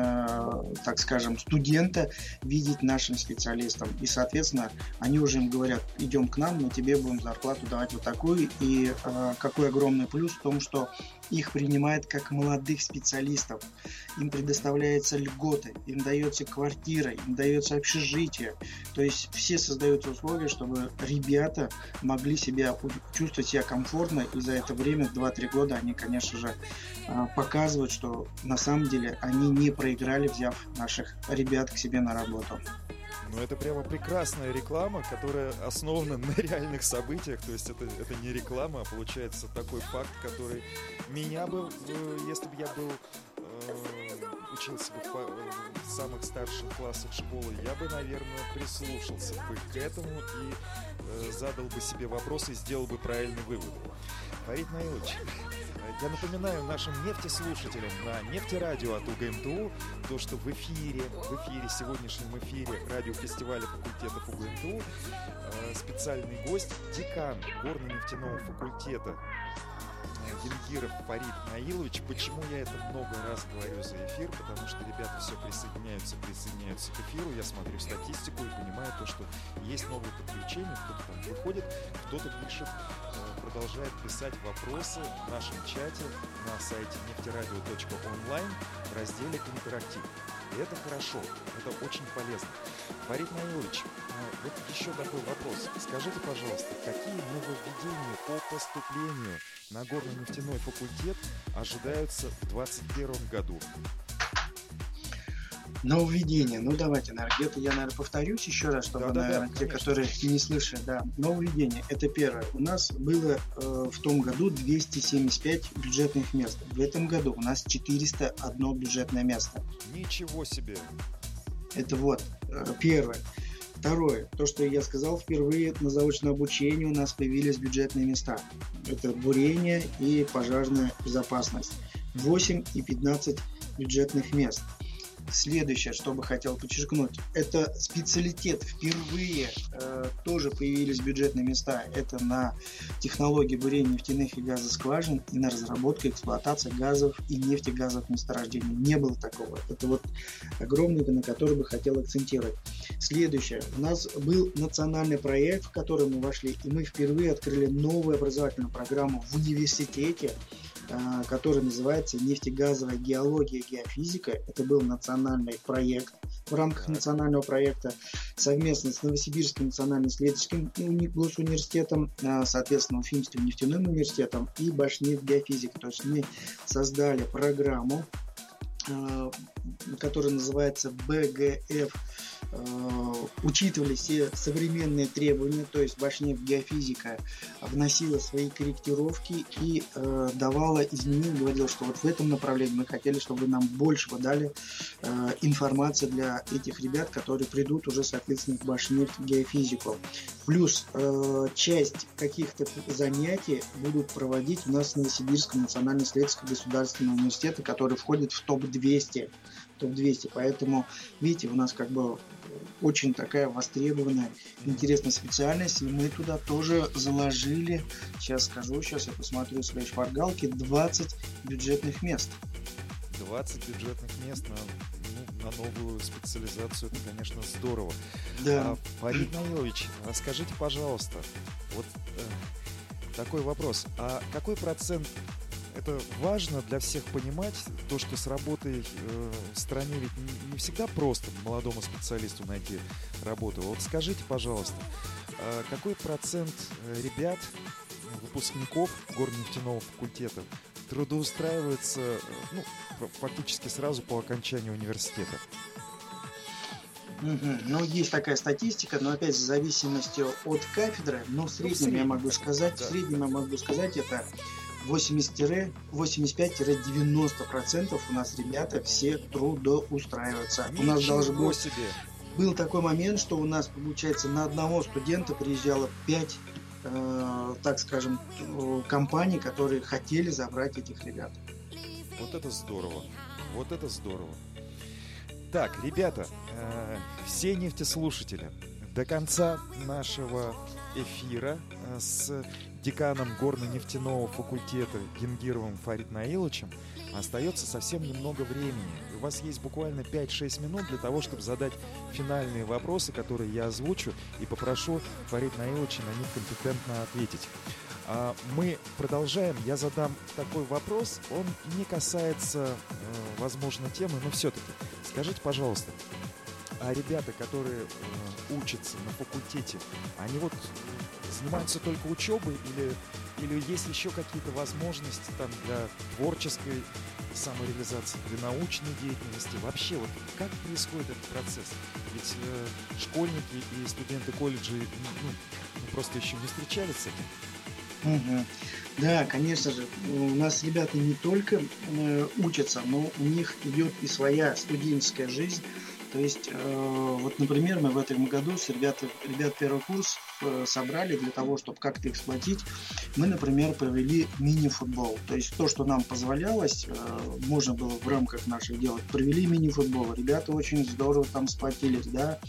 Speaker 2: э, так скажем, студента видеть нашим специалистом. И, соответственно, они уже им говорят: идем к нам, мы тебе будем зарплату давать вот такую. И э, какой огромный плюс в том, что их принимают как молодых специалистов. Им предоставляются льготы, им дается квартира, им дается общежитие. То есть все создаются условия, чтобы ребята могли себя чувствовать себя комфортно, и за это время, два-три года, они, конечно же, показывают, что на самом деле они не проиграли, взяв наших ребят к себе на работу.
Speaker 1: Ну, это прямо прекрасная реклама, которая основана на реальных событиях. То есть это, это не реклама, а получается такой факт, который меня бы, если бы я был, э, учился бы в, в самых старших классах школы, я бы, наверное, прислушался бы к этому и э, задал бы себе вопросы и сделал бы правильный вывод. Фарид Наилович, я напоминаю нашим нефтеслушателям на нефтерадио от УГМТУ, то, что в эфире, в эфире, сегодняшнем эфире радиофестиваля факультетов УГМТУ э, специальный гость, декан горно-нефтяного факультета Янгиров Фарид Наилович. Почему я это много раз говорю за эфир? Потому что ребята все присоединяются, присоединяются к эфиру. Я смотрю статистику и понимаю то, что есть новые подключения, кто-то там выходит, кто-то пишет, продолжает писать вопросы в нашем чате на сайте нефтерадио точка онлайн в разделе «Интерактив». И это хорошо, это очень полезно. Фарид Наилович, вот еще такой вопрос. Скажите, пожалуйста, какие нововведения по поступлению на горно-нефтяной факультет ожидаются в двадцать первом году?
Speaker 2: Нововведение. Ну, давайте, наверное, где-то я, наверное, повторюсь еще раз, чтобы, да, наверное, да, те, конечно, которые не слышали. Да, нововведение. Это первое. У нас было э, в том году двести семьдесят пять бюджетных мест. В этом году у нас четыреста одно бюджетное место.
Speaker 1: Ничего себе!
Speaker 2: Это вот э, первое. Второе. То, что я сказал, впервые на заочное обучение у нас появились бюджетные места. Это бурение и пожарная безопасность. восемь и пятнадцать бюджетных мест. Следующее, что бы хотел подчеркнуть, это специалитет. Впервые э, тоже появились бюджетные места. Это на технологии бурения нефтяных и газоскважин и на разработку и эксплуатацию газов и нефтегазовых месторождений. Не было такого. Это вот огромный, на который бы хотел акцентировать. Следующее. У нас был национальный проект, в который мы вошли, и мы впервые открыли новую образовательную программу в университете, который называется «Нефтегазовая геология и геофизика». Это был национальный проект. В рамках национального проекта совместно с Новосибирским национальным исследовательским госуниверситетом, соответственно, Уфимским нефтяным университетом и Башнефть геофизика. То есть мы создали программу, которая называется бэ гэ эф. Учитывали все современные требования, то есть Башнефть геофизика вносила свои корректировки и э, давала изменения, говорила, что вот в этом направлении мы хотели, чтобы вы нам больше подали э, информации для этих ребят, которые придут уже, соответственно, в Башнефть геофизику. Плюс э, часть каких-то занятий будут проводить у нас в Новосибирском национальном исследовательском государственном университете, который входит в топ двести. топ двести. Поэтому, видите, у нас как бы очень такая востребованная, интересная специальность, и мы туда тоже заложили, сейчас скажу, сейчас я посмотрю свои шпаргалки, двадцать бюджетных мест.
Speaker 1: двадцать бюджетных мест на, ну, на новую специализацию, это, конечно, здорово.
Speaker 2: Да.
Speaker 1: А, Фарид Наилович, скажите, пожалуйста, вот э, такой вопрос, а какой процент? Это важно для всех понимать, то, что с работой э, в стране ведь не, не всегда просто молодому специалисту найти работу. Вот скажите, пожалуйста, э, какой процент ребят, выпускников горно-нефтяного факультета трудоустраивается э, ну, фактически сразу по окончанию университета?
Speaker 2: Угу. Ну, есть такая статистика, но опять в зависимости от кафедры, но в среднем, ну, в среднем я могу сказать, да. в среднем я могу сказать, это восемьдесят пять - девяносто процентов у нас ребята все трудоустраиваются.
Speaker 1: Ничего
Speaker 2: у нас даже был,
Speaker 1: себе.
Speaker 2: был такой момент, что у нас, получается, на одного студента приезжало пять, э, так скажем, компаний, которые хотели забрать этих ребят.
Speaker 1: Вот это здорово. Вот это здорово. Так, ребята, э, все нефтеслушатели, до конца нашего эфира э, с деканом горно-нефтяного факультета Генгировым Фарид Наиловичем остается совсем немного времени. У вас есть буквально пять-шесть минут для того, чтобы задать финальные вопросы, которые я озвучу, и попрошу Фарид Наиловича на них компетентно ответить. А мы продолжаем. Я задам такой вопрос. Он не касается, э, возможно, темы, но все-таки. Скажите, пожалуйста, а ребята, которые э, учатся на факультете, они вот занимаются только учебой или, или есть еще какие-то возможности там для творческой самореализации, для научной деятельности? Вообще, вот как происходит этот процесс? Ведь э, школьники и студенты колледжей ну, ну, просто еще не встречались с этим.
Speaker 2: Угу. Да, конечно же, у нас ребята не только э, учатся, но у них идет и своя студенческая жизнь. То есть, э, вот, например, мы в этом году с ребят, ребят первый курс э, собрали для того, чтобы как-то их сплотить. Мы, например, провели мини-футбол. То есть то, что нам позволялось, э, можно было в рамках наших делать. Провели мини-футбол. Ребята очень здорово там сплотились, да,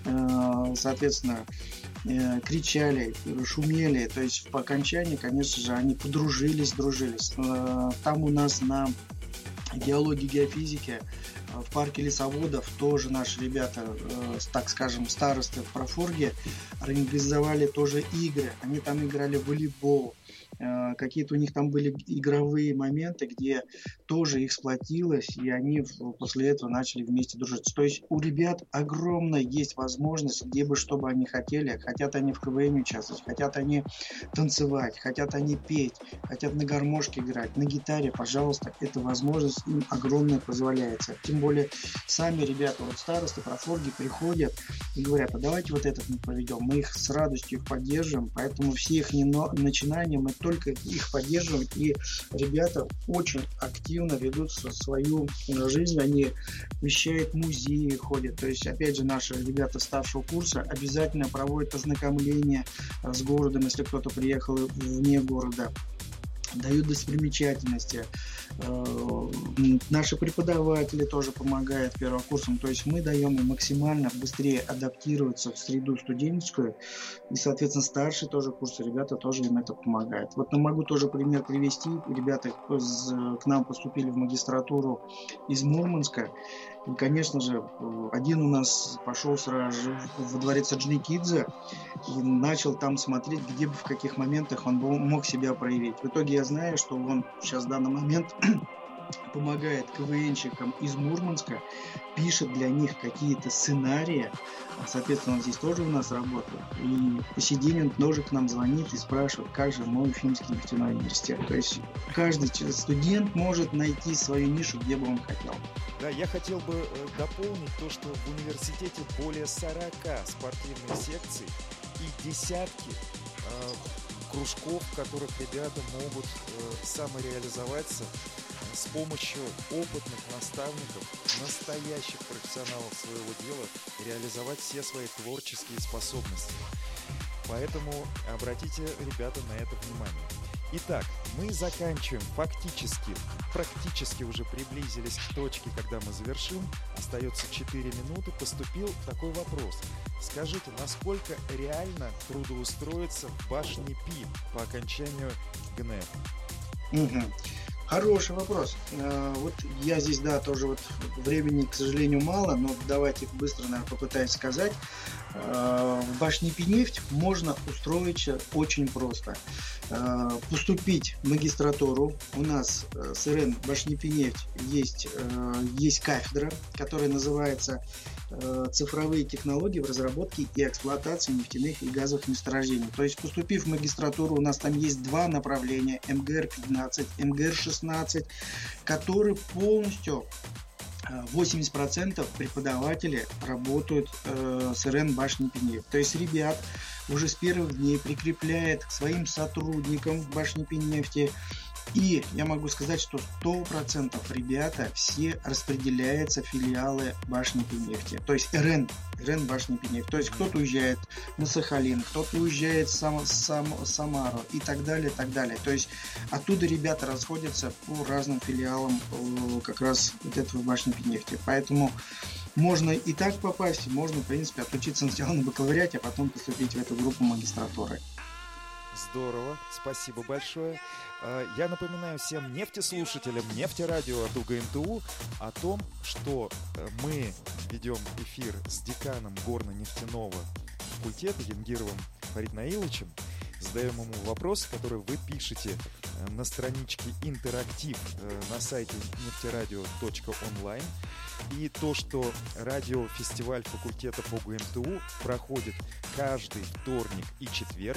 Speaker 2: э, соответственно, э, кричали, шумели. То есть по окончании, конечно же, они подружились, дружились. Э, там у нас на геологии, геофизике в парке лесоводов тоже наши ребята, э, так скажем, старосты в Профорге организовали тоже игры. Они там играли в волейбол. Э, какие-то у них там были игровые моменты, где тоже их сплотилось, и они после этого начали вместе дружить. То есть у ребят огромная есть возможность, где бы что бы они хотели. Хотят они в КВН участвовать, хотят они танцевать, хотят они петь, хотят на гармошке играть, на гитаре, пожалуйста, эта возможность им огромная позволяется. Тем более сами ребята, вот старосты, профорги приходят и говорят, а давайте вот этот мы проведем. Мы их с радостью их поддерживаем, поэтому все их начинания мы только их поддерживаем, и ребята очень активно ведут свою жизнь, они посещают музеи, ходят. То есть, опять же, наши ребята старшего курса обязательно проводят ознакомление с городом, если кто-то приехал вне города, дают достопримечательности. Наши преподаватели тоже помогают первокурсам. То есть мы даем им максимально быстрее адаптироваться в среду студенческую. И, соответственно, старшие тоже курсы, ребята тоже им это помогают. Вот я могу тоже пример привести. Ребята к нам поступили в магистратуру из Мурманска. И, конечно же, один у нас пошел сразу же во дворец Орджоникидзе и начал там смотреть, где бы, в каких моментах он мог себя проявить. В итоге я знаю, что он сейчас в данный момент помогает КВНщикам из Мурманска, пишет для них какие-то сценарии. Соответственно, он здесь тоже у нас работает. И по сей день он тоже к нам звонит и спрашивает, как же мой Уфимский нефтяной университет. То есть каждый студент может найти свою нишу, где бы он хотел.
Speaker 1: Да, я хотел бы э, дополнить то, что в университете более сорока спортивных секций и десятки э, кружков, в которых ребята могут э, самореализоваться с помощью опытных наставников, настоящих профессионалов своего дела, реализовать все свои творческие способности. Поэтому обратите, ребята, на это внимание. Итак, мы заканчиваем фактически, практически уже приблизились к точке, когда мы завершим. Остается четыре минуты. Поступил такой вопрос. Скажите, насколько реально трудоустроиться в башне Пи по окончанию ГНЭФ?
Speaker 2: Угу. Хороший вопрос. Вот я здесь, да, тоже вот времени, к сожалению, мало, но давайте быстро, наверное, попытаюсь сказать. В башне Пинефть можно устроиться очень просто. Поступить в магистратуру. У нас с РН башни Пинефть есть, есть кафедра, которая называется «Цифровые технологии в разработке и эксплуатации нефтяных и газовых месторождений». То есть, поступив в магистратуру, у нас там есть два направления, эм гэ эр пятнадцать, эм гэ эр шестнадцать, которые полностью восемьдесят процентов преподавателей работают э, с РН башни Пинефть. То есть ребят уже с первых дней прикрепляет к своим сотрудникам башни Пинефти И я могу сказать, что сто процентов ребята все распределяются в филиалы Башни Пинефти. То есть РН, РН Башни Пинефти. То есть кто-то уезжает на Сахалин, кто-то уезжает в Сам, Сам, Самару и так далее, и так далее. То есть оттуда ребята расходятся по разным филиалам как раз вот этого Башни Пинефти. Поэтому можно и так попасть, можно, в принципе, отучиться сначала на бакалавриате, а потом поступить в эту группу магистратуры.
Speaker 1: Здорово, спасибо большое. Я напоминаю всем нефтеслушателям Нефтерадио от УГНТУ о том, что мы ведем эфир с деканом горно-нефтяного факультета Янгировым Фарид Наиловичем. Задаем ему вопросы, которые вы пишете на страничке «Интерактив» на сайте нефтерадио точка онлайн. И то, что радиофестиваль факультета по ГМТУ проходит каждый вторник и четверг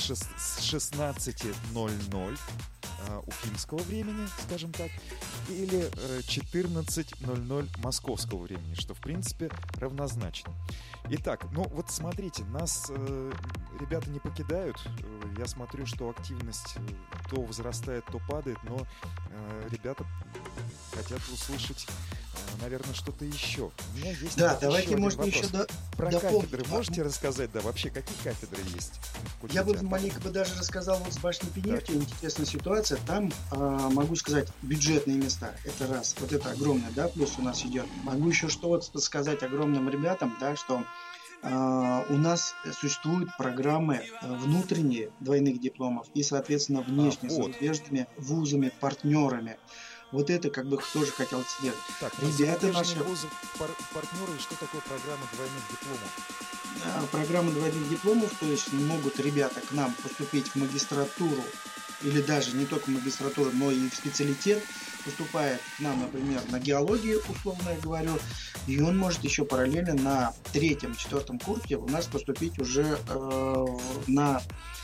Speaker 1: с шестнадцати ноль-ноль уфимского времени, скажем так, или четырнадцать ноль-ноль московского времени, что, в принципе, равнозначно. Итак, ну вот смотрите, нас э, ребята не покидают. Я смотрю, что активность то возрастает, то падает, но э, ребята хотят услышать, э, наверное, что-то еще. У меня есть
Speaker 2: да,
Speaker 1: еще
Speaker 2: давайте,
Speaker 1: один
Speaker 2: может,
Speaker 1: вопрос.
Speaker 2: еще до...
Speaker 1: Про
Speaker 2: дополнить.
Speaker 1: кафедры можете рассказать? Да, вообще, какие кафедры есть?
Speaker 2: Я бы маленько бы даже рассказал вот с Башни Пинефти. Интересная ситуация. Там, э, могу сказать, бюджетные места. Это раз. Вот это огромное, да, плюс у нас идет. Могу еще что-то сказать огромным ребятам, да, что Uh, у нас существуют программы внутренние двойных дипломов и, соответственно, внешние, а, вот. с зарубежными вузами, партнерами. Вот это как бы тоже хотел сделать.
Speaker 1: Так,
Speaker 2: ребята наши
Speaker 1: вузы, пар- партнеры, и что такое программа двойных дипломов?
Speaker 2: Uh, программа двойных дипломов, то есть могут ребята к нам поступить в магистратуру или даже не только в магистратуру, но и в специалитет. Поступает к нам, например, на геологию, условно я говорю, и он может еще параллельно на третьем, четвертом курсе у нас поступить уже э, на...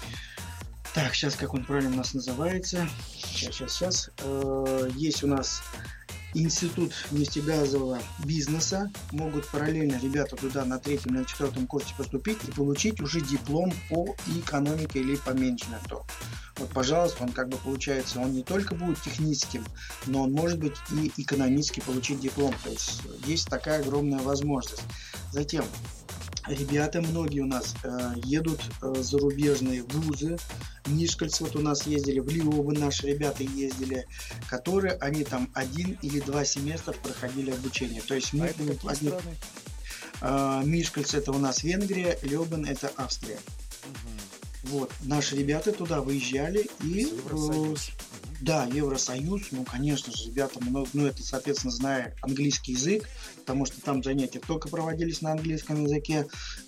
Speaker 2: Так, сейчас как он правильно у нас называется? Сейчас, сейчас, сейчас. Э, есть у нас Институт нефтегазового бизнеса. Могут параллельно ребята туда на третьем, на четвертом курсе поступить и получить уже диплом по экономике или по менеджменту. Вот, пожалуйста, он как бы получается, он не только будет техническим, но он может быть и экономически получить диплом. То есть есть такая огромная возможность. Затем ребята многие у нас э, едут э, зарубежные вузы. В Нишкальц вот у нас ездили, в Лиобы наши ребята ездили, которые они там один или два семестра проходили обучение. То есть мы...
Speaker 1: А это какие
Speaker 2: один...
Speaker 1: страны?
Speaker 2: Э, Нишкальц это у нас Венгрия, Лёбен это Австрия.
Speaker 1: Угу.
Speaker 2: Вот, наши ребята туда выезжали и...
Speaker 1: Евросоюз.
Speaker 2: Да, Евросоюз, ну, конечно же, ребята, ну, ну, это, соответственно, зная английский язык, потому что там занятия только проводились на английском языке,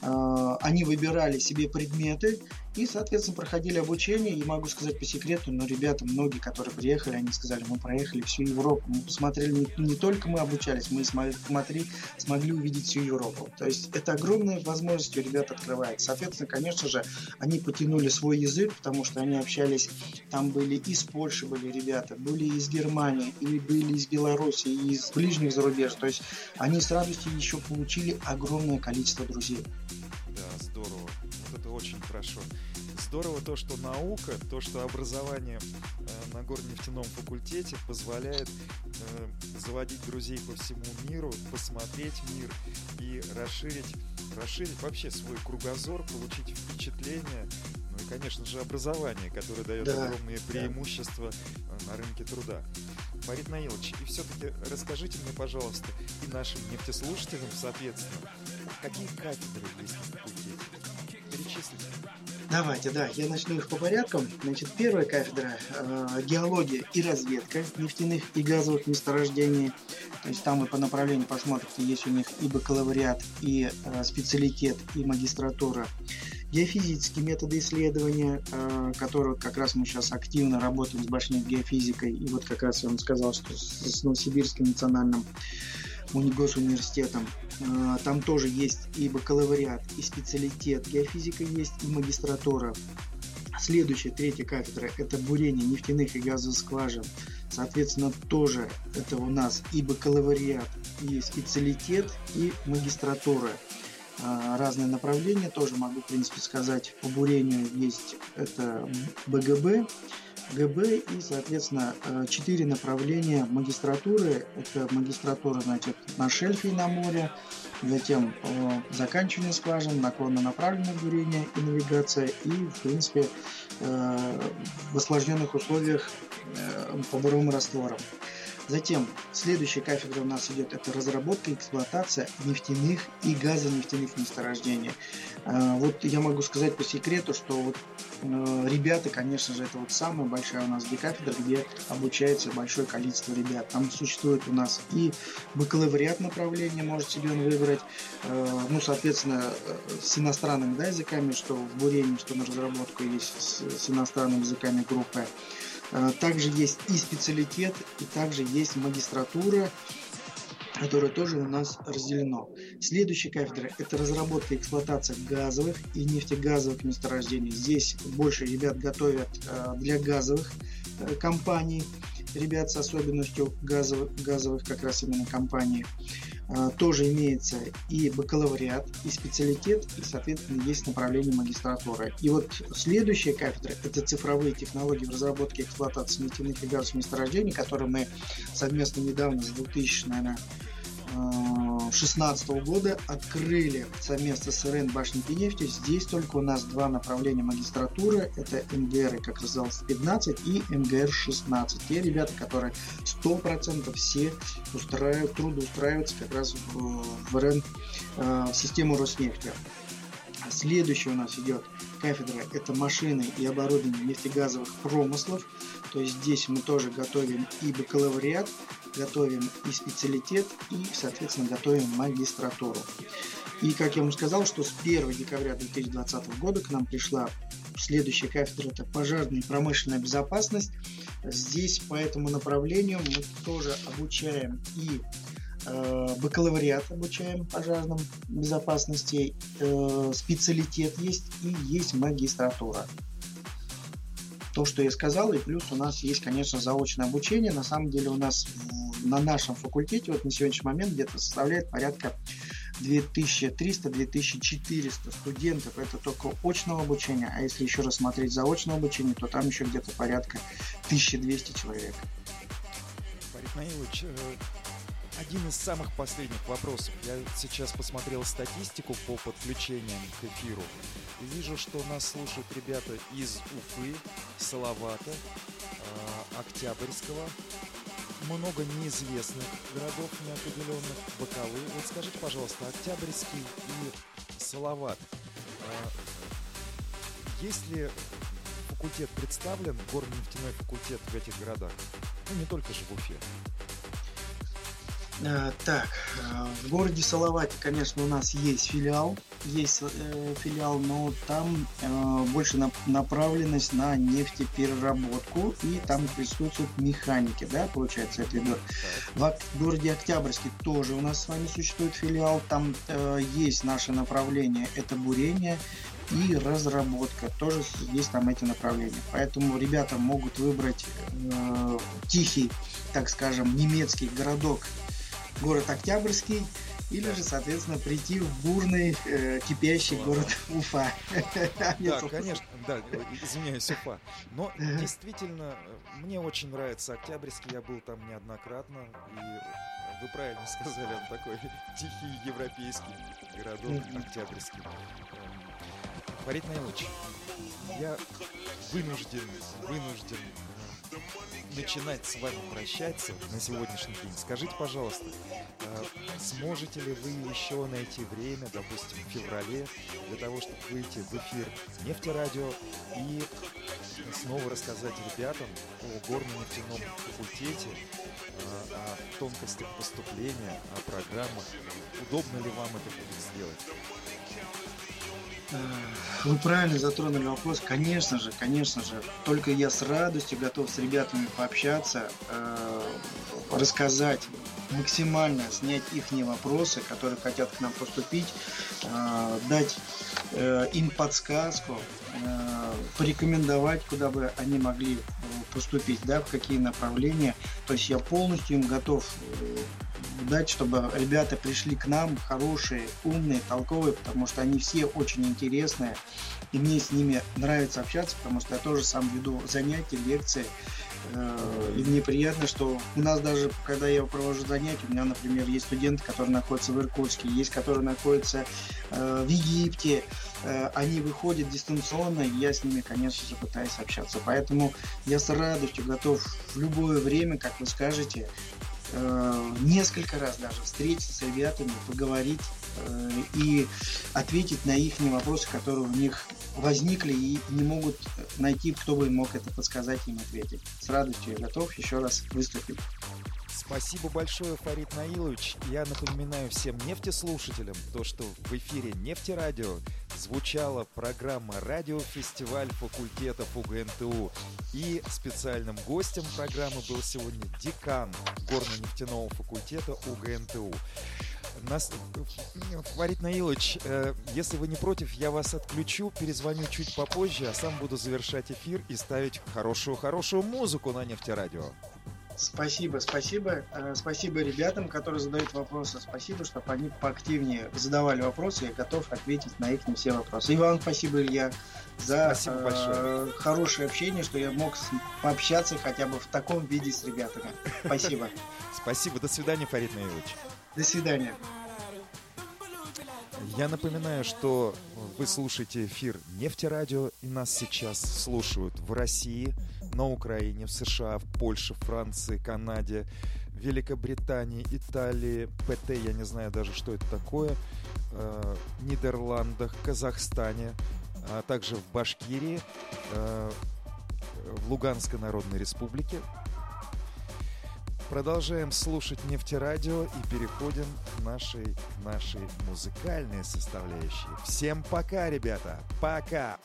Speaker 2: э, они выбирали себе предметы и, соответственно, проходили обучение, и могу сказать по секрету, но ребята, многие, которые приехали, они сказали, мы проехали всю Европу, мы посмотрели, не, не только мы обучались, мы смогли, смогли увидеть всю Европу, то есть это огромная возможность у ребят открывается, соответственно, конечно же, они потянули свой язык, потому что они общались, там были из Польши, были ребята, были из Германии, или были из Беларуси, из ближних зарубеж. То есть они с радостью еще получили огромное количество друзей.
Speaker 1: Да, здорово. Вот это очень хорошо. Здорово то, что наука, то, что образование э, на горно-нефтяном факультете позволяет э, заводить друзей по всему миру, посмотреть мир и расширить, расширить вообще свой кругозор, получить впечатление. Ну и, конечно же, образование, которое дает да, огромные преимущества да. на рынке труда. Фарид Наилович, и все-таки расскажите мне, пожалуйста, и нашим нефтеслушателям, соответственно, какие кафедры есть на факультете? Перечислите.
Speaker 2: Давайте, да, я начну их по порядку. Значит, первая кафедра э, геология и разведка нефтяных и газовых месторождений. То есть там вы по направлению посмотрите, есть у них и бакалавриат, и э, специалитет, и магистратура. Геофизические методы исследования, э, которые как раз мы сейчас активно работаем с башней геофизикой. И вот как раз я вам сказал, что с, с Новосибирским национальным госуниверситетом. Там тоже есть и бакалавриат, и специалитет геофизика есть, и магистратура. Следующая, третья кафедра – это бурение нефтяных и газовых скважин. Соответственно, тоже это у нас и бакалавриат, и специалитет, и магистратура. Разные направления тоже могу, в принципе, сказать. По бурению есть это БГБ, ГБ и, соответственно, четыре направления магистратуры. Это магистратура, значит, на шельфе и на море, затем заканчивание скважин, наклонно-направленное бурение и навигация, и, в принципе, в осложненных условиях по буровым растворам. Затем следующая кафедра у нас идет, это разработка и эксплуатация нефтяных и газонефтяных месторождений. Вот я могу сказать по секрету, что вот ребята, конечно же, это вот самая большая у нас кафедра, где обучается большое количество ребят. Там существует у нас и бакалавриат направления, может себе он выбрать, ну, соответственно, с иностранными, да, языками, что в бурении, что на разработку есть с, с иностранными языками группы. Также есть и специалитет, и также есть магистратура, которая тоже у нас разделена. Следующая кафедра – это разработка и эксплуатация газовых и нефтегазовых месторождений. Здесь больше ребят готовят для газовых компаний, ребят с особенностью газовых, газовых как раз именно компаний. Тоже имеется и бакалавриат, и специалитет, и, соответственно, есть направление магистратуры. И вот следующая кафедра – это цифровые технологии в разработке и эксплуатации нефтяных и газовых месторождений, которые мы совместно недавно, с две тысячи шестнадцатого года, открыли совместно с РН Башники нефти. Здесь только у нас два направления магистратуры. Это МГР, как оказалось, пятнадцать и МГР шестнадцать. Те ребята, которые сто процентов все устраивают, трудоустраиваются как раз в, в РН, в систему Роснефти. Следующая у нас идет кафедра, это машины и оборудование нефтегазовых промыслов. То есть здесь мы тоже готовим и бакалавриат, готовим и специалитет, и, соответственно, готовим магистратуру. И, как я вам сказал, что с первого декабря две тысячи двадцатого года к нам пришла следующая кафедра, это пожарная и промышленная безопасность. Здесь по этому направлению мы тоже обучаем и э, бакалавриат, обучаем пожарным безопасности, э, специалитет есть и есть магистратура. То, что я сказал, и плюс у нас есть, конечно, заочное обучение. На самом деле у нас на нашем факультете вот на сегодняшний момент где-то составляет порядка две тысячи триста - две тысячи четыреста студентов. Это только очного обучения, а если еще рассмотреть заочное обучение, то там еще где-то порядка тысяча двести человек.
Speaker 1: Фарид Наилович, один из самых последних вопросов. Я сейчас посмотрел статистику по подключениям к эфиру и вижу, что нас слушают ребята из Уфы, Салавата, Октябрьского, много неизвестных городов, неопределенных, Бакалы. Вот скажите, пожалуйста, Октябрьский и Салават, есть ли факультет представлен, горно-нефтяной факультет в этих городах? Ну, не только же в Уфе.
Speaker 2: Так, в городе Салавате, конечно, у нас есть филиал, есть э, филиал, но там э, больше на, направленность на нефтепереработку, и там присутствуют механики, да, получается, это идет. В, в городе Октябрьске тоже у нас с вами существует филиал, там э, есть наше направление, это бурение и разработка, тоже есть там эти направления. Поэтому ребята могут выбрать э, тихий, так скажем, немецкий городок, город Октябрьский, или же, соответственно, прийти в бурный, э, кипящий Ладно. город Уфа.
Speaker 1: Да, конечно, да, извиняюсь, Уфа. Но действительно, мне очень нравится Октябрьский, я был там неоднократно, и вы правильно сказали, он такой тихий европейский городок, Октябрьский. Фарид Наилович, я вынужден, вынужден начинать с вами прощаться на сегодняшний день. Скажите, пожалуйста, сможете ли вы еще найти время, допустим, в феврале, для того, чтобы выйти в эфир Нефтерадио и снова рассказать ребятам о горно-нефтяном факультете, о тонкостях поступления, о программах? Удобно ли вам это будет сделать?
Speaker 2: Вы правильно затронули вопрос. Конечно же, конечно же. Только я с радостью готов с ребятами пообщаться, э, рассказать максимально, снять их вопросы, которые хотят к нам поступить, э, дать э, им подсказку, э, порекомендовать, куда бы они могли поступить, да, в какие направления. То есть я полностью им готов дать, чтобы ребята пришли к нам, хорошие, умные, толковые, потому что они все очень интересные, и мне с ними нравится общаться, потому что я тоже сам веду занятия, лекции, и мне приятно, что у нас даже, когда я провожу занятия, у меня, например, есть студенты, которые находятся в Иркутске, есть, которые находятся э, в Египте, э, они выходят дистанционно, и я с ними, конечно же, пытаюсь общаться. Поэтому я с радостью готов в любое время, как вы скажете, э, несколько раз даже встретиться с ребятами, поговорить э, и ответить на их вопросы, которые у них возникли и не могут найти, кто бы мог это подсказать им ответить. С радостью я готов еще раз выступить.
Speaker 1: Спасибо большое, Фарид Наилович. Я напоминаю всем нефтеслушателям, то, что в эфире Нефтерадио звучала программа «Радиофестиваль факультетов УГНТУ». И специальным гостем программы был сегодня декан горно-нефтяного факультета УГНТУ. Нас... Фарид Наилович, э, если вы не против, я вас отключу, перезвоню чуть попозже, а сам буду завершать эфир и ставить хорошую-хорошую музыку на Нефтерадио.
Speaker 2: Спасибо, спасибо. Э, спасибо ребятам, которые задают вопросы. Спасибо, чтобы они поактивнее задавали вопросы. Я готов ответить на их все вопросы. И вам спасибо, Илья, за
Speaker 1: спасибо большое.
Speaker 2: Э, хорошее общение, что я мог пообщаться хотя бы в таком виде с ребятами. Спасибо.
Speaker 1: Спасибо. До свидания, Фарид Наилович.
Speaker 2: До свидания.
Speaker 1: Я напоминаю, что вы слушаете эфир Нефтерадио, и нас сейчас слушают в России, на Украине, в США, в Польше, Франции, Канаде, Великобритании, Италии, ПТ, я не знаю даже, что это такое, э, Нидерландах, Казахстане, а также в Башкирии, э, в Луганской Народной Республике. Продолжаем слушать Нефтерадио и переходим к нашей, нашей музыкальной составляющей. Всем пока, ребята! Пока!